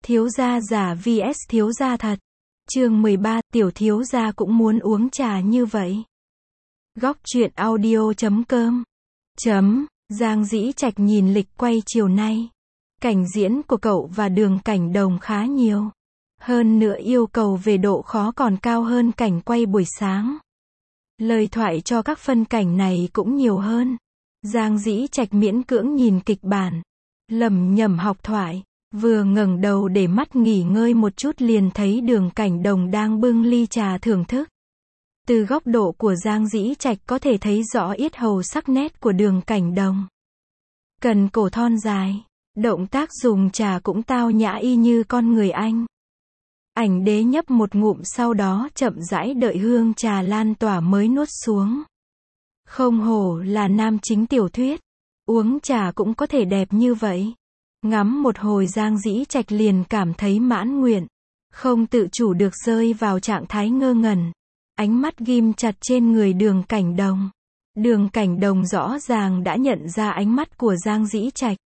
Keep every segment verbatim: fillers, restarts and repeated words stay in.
Thiếu gia giả vs thiếu gia thật. Chương mười ba, tiểu thiếu gia cũng muốn uống trà như vậy. Góc truyện audio chấm com. Chấm, Giang Dĩ Trạch nhìn lịch quay chiều nay. Cảnh diễn của cậu và Đường Cảnh Đồng khá nhiều. Hơn nữa yêu cầu về độ khó còn cao hơn cảnh quay buổi sáng. Lời thoại cho các phân cảnh này cũng nhiều hơn. Giang Dĩ Trạch miễn cưỡng nhìn kịch bản, lẩm nhẩm học thoại, vừa ngẩng đầu để mắt nghỉ ngơi một chút liền thấy Đường Cảnh Đồng đang bưng ly trà thưởng thức. Từ góc độ của Giang Dĩ Trạch có thể thấy rõ yết hầu sắc nét của Đường Cảnh Đồng. Cần cổ thon dài, động tác dùng trà cũng tao nhã y như con người anh. Ảnh đế nhấp một ngụm sau đó chậm rãi đợi hương trà lan tỏa mới nuốt xuống. Không hổ là nam chính tiểu thuyết, uống trà cũng có thể đẹp như vậy. Ngắm một hồi Giang Dĩ Trạch liền cảm thấy mãn nguyện, không tự chủ được rơi vào trạng thái ngơ ngẩn. Ánh mắt ghim chặt trên người Đường Cảnh Đồng. Đường Cảnh Đồng rõ ràng đã nhận ra ánh mắt của Giang Dĩ Trạch.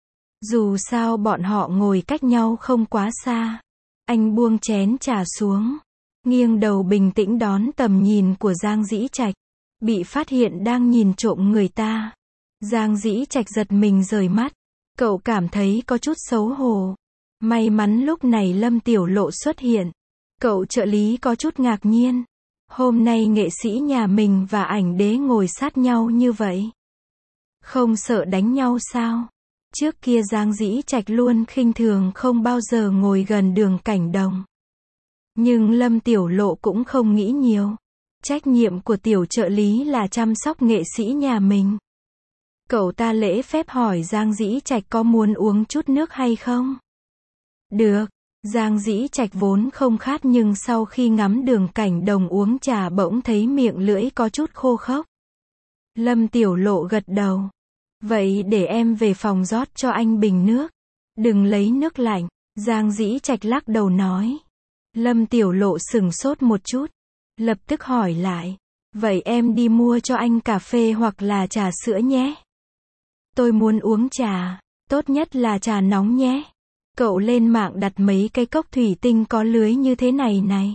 Dù sao bọn họ ngồi cách nhau không quá xa. Anh buông chén trà xuống, nghiêng đầu bình tĩnh đón tầm nhìn của Giang Dĩ Trạch. Bị phát hiện đang nhìn trộm người ta. Giang Dĩ Trạch giật mình rời mắt. Cậu cảm thấy có chút xấu hổ. May mắn lúc này Lâm Tiểu Lộ xuất hiện. Cậu trợ lý có chút ngạc nhiên. Hôm nay nghệ sĩ nhà mình và ảnh đế ngồi sát nhau như vậy. Không sợ đánh nhau sao? Trước kia Giang Dĩ Trạch luôn khinh thường không bao giờ ngồi gần Đường Cảnh Đồng. Nhưng Lâm Tiểu Lộ cũng không nghĩ nhiều. Trách nhiệm của tiểu trợ lý là chăm sóc nghệ sĩ nhà mình. Cậu ta lễ phép hỏi Giang Dĩ Trạch có muốn uống chút nước hay không? Được. Giang Dĩ Trạch vốn không khát nhưng sau khi ngắm Đường Cảnh Đồng uống trà bỗng thấy miệng lưỡi có chút khô khốc. Lâm Tiểu Lộ gật đầu. Vậy để em về phòng rót cho anh bình nước. Đừng lấy nước lạnh. Giang Dĩ Trạch lắc đầu nói. Lâm Tiểu Lộ sửng sốt một chút. Lập tức hỏi lại. Vậy em đi mua cho anh cà phê hoặc là trà sữa nhé. Tôi muốn uống trà. Tốt nhất là trà nóng nhé. Cậu lên mạng đặt mấy cái cốc thủy tinh có lưới như thế này này.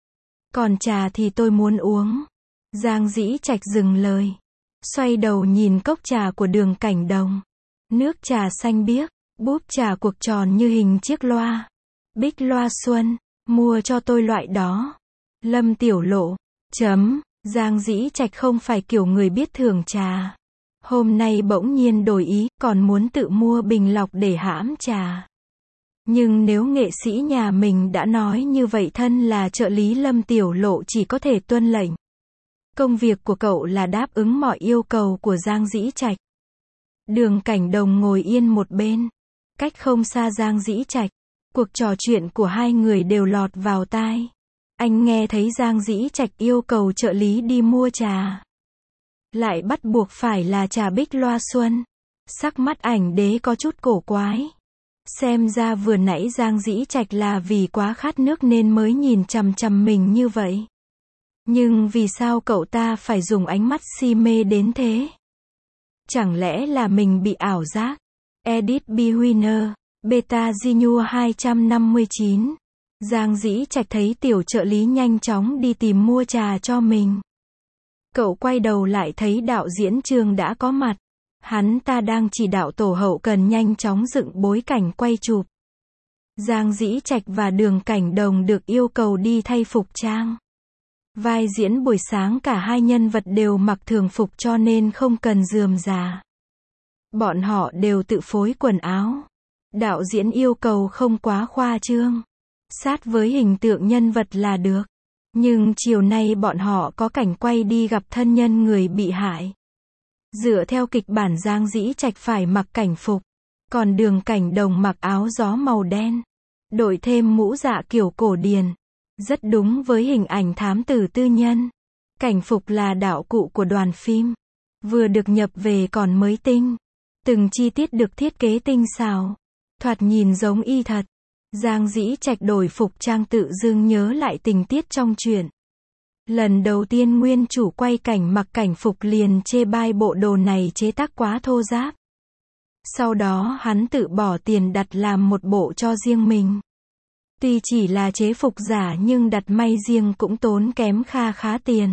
Còn trà thì tôi muốn uống. Giang Dĩ Trạch dừng lời. Xoay đầu nhìn cốc trà của Đường Cảnh Đồng. Nước trà xanh biếc, búp trà cuộc tròn như hình chiếc loa. Bích loa xuân, mua cho tôi loại đó. Lâm Tiểu Lộ, chấm, Giang Dĩ Trạch không phải kiểu người biết thưởng trà. Hôm nay bỗng nhiên đổi ý, còn muốn tự mua bình lọc để hãm trà. Nhưng nếu nghệ sĩ nhà mình đã nói như vậy thân là trợ lý Lâm Tiểu Lộ chỉ có thể tuân lệnh. Công việc của cậu là đáp ứng mọi yêu cầu của Giang Dĩ Trạch. Đường Cảnh Đồng ngồi yên một bên, cách không xa Giang Dĩ Trạch. Cuộc trò chuyện của hai người đều lọt vào tai. Anh nghe thấy Giang Dĩ Trạch yêu cầu trợ lý đi mua trà. Lại bắt buộc phải là trà bích loa xuân. Sắc mắt ảnh đế có chút cổ quái. Xem ra vừa nãy Giang Dĩ Trạch là vì quá khát nước nên mới nhìn chằm chằm mình như vậy. Nhưng vì sao cậu ta phải dùng ánh mắt si mê đến thế? Chẳng lẽ là mình bị ảo giác? Edit B. Winner, Beta Gnu hai trăm năm mươi chín. Giang Dĩ Trạch thấy tiểu trợ lý nhanh chóng đi tìm mua trà cho mình. Cậu quay đầu lại thấy đạo diễn Trương đã có mặt. Hắn ta đang chỉ đạo tổ hậu cần nhanh chóng dựng bối cảnh quay chụp. Giang Dĩ Trạch và Đường Cảnh Đồng được yêu cầu đi thay phục trang. Vai diễn buổi sáng cả hai nhân vật đều mặc thường phục cho nên không cần rườm rà. Bọn họ đều tự phối quần áo. Đạo diễn yêu cầu không quá khoa trương. Sát với hình tượng nhân vật là được. Nhưng chiều nay bọn họ có cảnh quay đi gặp thân nhân người bị hại. Dựa theo kịch bản Giang Dĩ Trạch phải mặc cảnh phục. Còn Đường Cảnh Đồng mặc áo gió màu đen. Đội thêm mũ dạ kiểu cổ điển. Rất đúng với hình ảnh thám tử tư nhân. Cảnh phục là đạo cụ của đoàn phim. Vừa được nhập về còn mới tinh. Từng chi tiết được thiết kế tinh xảo. Thoạt nhìn giống y thật. Giang Dĩ Trạch đổi phục trang tự dưng nhớ lại tình tiết trong truyện. Lần đầu tiên nguyên chủ quay cảnh mặc cảnh phục liền chê bai bộ đồ này chế tác quá thô ráp. Sau đó hắn tự bỏ tiền đặt làm một bộ cho riêng mình. Tuy chỉ là chế phục giả nhưng đặt may riêng cũng tốn kém kha khá tiền.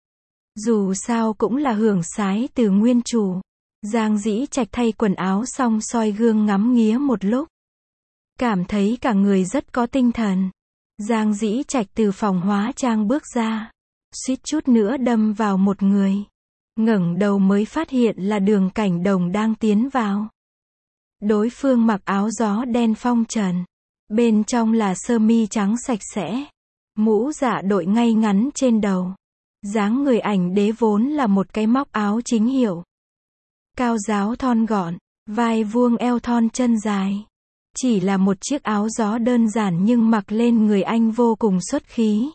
Dù sao cũng là hưởng sái từ nguyên chủ. Giang Dĩ Trạch thay quần áo xong soi gương ngắm nghía một lúc. Cảm thấy cả người rất có tinh thần. Giang Dĩ Trạch từ phòng hóa trang bước ra. Suýt chút nữa đâm vào một người. Ngẩng đầu mới phát hiện là Đường Cảnh Đồng đang tiến vào. Đối phương mặc áo gió đen phong trần. Bên trong là sơ mi trắng sạch sẽ. Mũ dạ đội ngay ngắn trên đầu. Dáng người ảnh đế vốn là một cái móc áo chính hiệu. Cao ráo thon gọn, vai vuông eo thon chân dài. Chỉ là một chiếc áo gió đơn giản nhưng mặc lên người anh vô cùng xuất khí.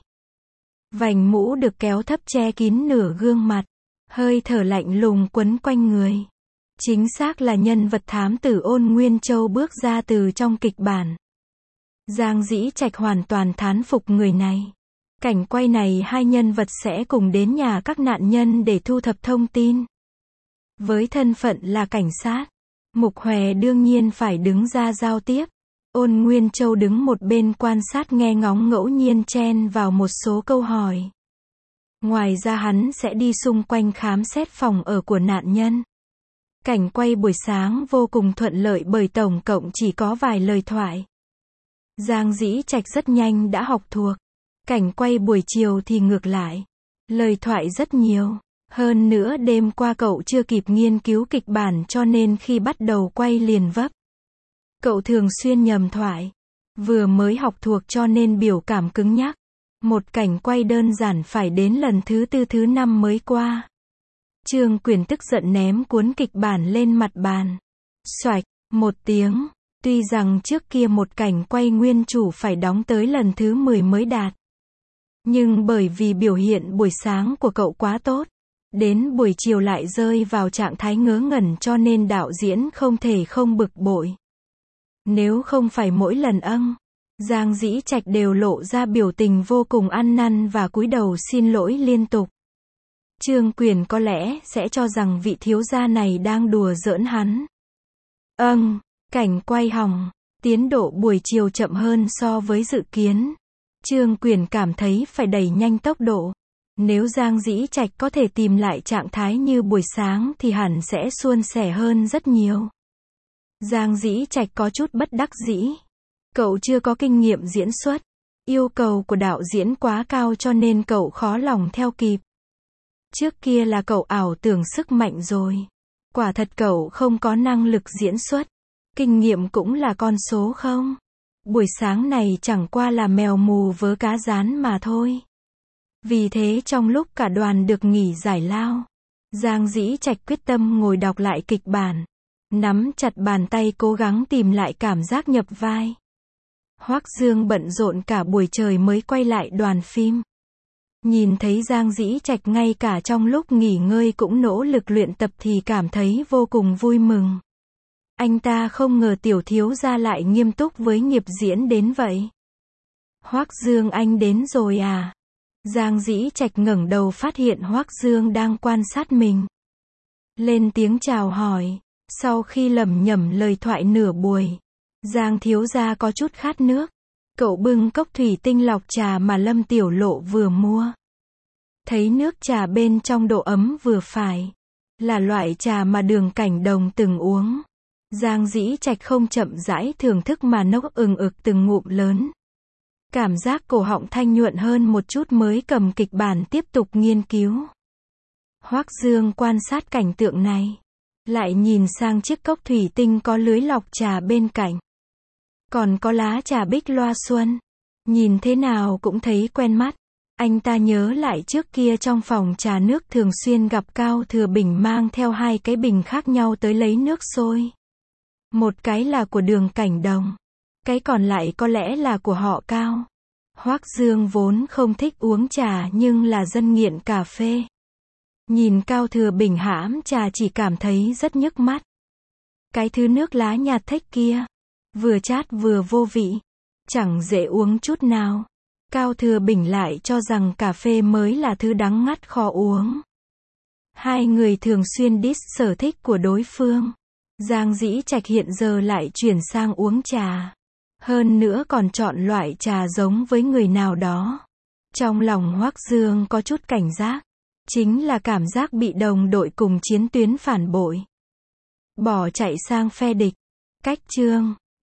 Vành mũ được kéo thấp che kín nửa gương mặt. Hơi thở lạnh lùng quấn quanh người. Chính xác là nhân vật thám tử Ôn Nguyên Châu bước ra từ trong kịch bản. Giang Dĩ Trạch hoàn toàn thán phục người này. Cảnh quay này hai nhân vật sẽ cùng đến nhà các nạn nhân để thu thập thông tin. Với thân phận là cảnh sát, Mục Hòe đương nhiên phải đứng ra giao tiếp. Ôn Nguyên Châu đứng một bên quan sát nghe ngóng, ngẫu nhiên chen vào một số câu hỏi. Ngoài ra hắn sẽ đi xung quanh khám xét phòng ở của nạn nhân. Cảnh quay buổi sáng vô cùng thuận lợi bởi tổng cộng chỉ có vài lời thoại. Giang Dĩ Trạch rất nhanh đã học thuộc. Cảnh quay buổi chiều thì ngược lại. Lời thoại rất nhiều. Hơn nữa đêm qua cậu chưa kịp nghiên cứu kịch bản cho nên khi bắt đầu quay liền vấp. Cậu thường xuyên nhầm thoại. Vừa mới học thuộc cho nên biểu cảm cứng nhắc. Một cảnh quay đơn giản phải đến lần thứ tư thứ năm mới qua. Trương Quyền tức giận ném cuốn kịch bản lên mặt bàn. Xoạch, một tiếng. Tuy rằng trước kia một cảnh quay nguyên chủ phải đóng tới lần thứ mười mới đạt. Nhưng bởi vì biểu hiện buổi sáng của cậu quá tốt, đến buổi chiều lại rơi vào trạng thái ngớ ngẩn cho nên đạo diễn không thể không bực bội. Nếu không phải mỗi lần âng, Giang Dĩ Trạch đều lộ ra biểu tình vô cùng ăn năn và cúi đầu xin lỗi liên tục. Trương Quyền có lẽ sẽ cho rằng vị thiếu gia này đang đùa giỡn hắn. Âng, cảnh quay hỏng, tiến độ buổi chiều chậm hơn so với dự kiến. Trương Quyền cảm thấy phải đẩy nhanh tốc độ. Nếu Giang Dĩ Trạch có thể tìm lại trạng thái như buổi sáng thì hẳn sẽ suôn sẻ hơn rất nhiều. Giang Dĩ Trạch có chút bất đắc dĩ. Cậu chưa có kinh nghiệm diễn xuất. Yêu cầu của đạo diễn quá cao cho nên cậu khó lòng theo kịp. Trước kia là cậu ảo tưởng sức mạnh rồi. Quả thật cậu không có năng lực diễn xuất. Kinh nghiệm cũng là con số không. Buổi sáng này chẳng qua là mèo mù vớ cá rán mà thôi. Vì thế trong lúc cả đoàn được nghỉ giải lao, Giang Dĩ Trạch quyết tâm ngồi đọc lại kịch bản. Nắm chặt bàn tay cố gắng tìm lại cảm giác nhập vai. Hoắc Dương bận rộn cả buổi trời mới quay lại đoàn phim. Nhìn thấy Giang Dĩ Trạch ngay cả trong lúc nghỉ ngơi cũng nỗ lực luyện tập thì cảm thấy vô cùng vui mừng. Anh ta không ngờ tiểu thiếu gia lại nghiêm túc với nghiệp diễn đến vậy. Hoắc Dương anh đến rồi à? Giang Dĩ Trạch ngẩng đầu phát hiện Hoắc Dương đang quan sát mình. Lên tiếng chào hỏi. Sau khi lẩm nhẩm lời thoại nửa buổi, Giang thiếu gia có chút khát nước. Cậu bưng cốc thủy tinh lọc trà mà Lâm Tiểu Lộ vừa mua. Thấy nước trà bên trong độ ấm vừa phải. Là loại trà mà Đường Cảnh Đồng từng uống. Giang Dĩ Trạch không chậm rãi thưởng thức mà nốc ừng ực từng ngụm lớn. Cảm giác cổ họng thanh nhuận hơn một chút mới cầm kịch bản tiếp tục nghiên cứu. Hoắc Dương quan sát cảnh tượng này. Lại nhìn sang chiếc cốc thủy tinh có lưới lọc trà bên cạnh. Còn có lá trà bích loa xuân. Nhìn thế nào cũng thấy quen mắt. Anh ta nhớ lại trước kia trong phòng trà nước thường xuyên gặp Cao Thừa Bình mang theo hai cái bình khác nhau tới lấy nước sôi. Một cái là của Đường Cảnh Đồng. Cái còn lại có lẽ là của họ Cao. Hoắc Dương vốn không thích uống trà nhưng là dân nghiện cà phê. Nhìn Cao Thừa Bình hãm trà chỉ cảm thấy rất nhức mắt. Cái thứ nước lá nhạt thếch kia. Vừa chát vừa vô vị. Chẳng dễ uống chút nào. Cao Thừa Bình lại cho rằng cà phê mới là thứ đắng ngắt khó uống. Hai người thường xuyên diss sở thích của đối phương. Giang Dĩ Trạch hiện giờ lại chuyển sang uống trà. Hơn nữa còn chọn loại trà giống với người nào đó. Trong lòng Hoắc Dương có chút cảnh giác. Chính là cảm giác bị đồng đội cùng chiến tuyến phản bội. Bỏ chạy sang phe địch. Cách chương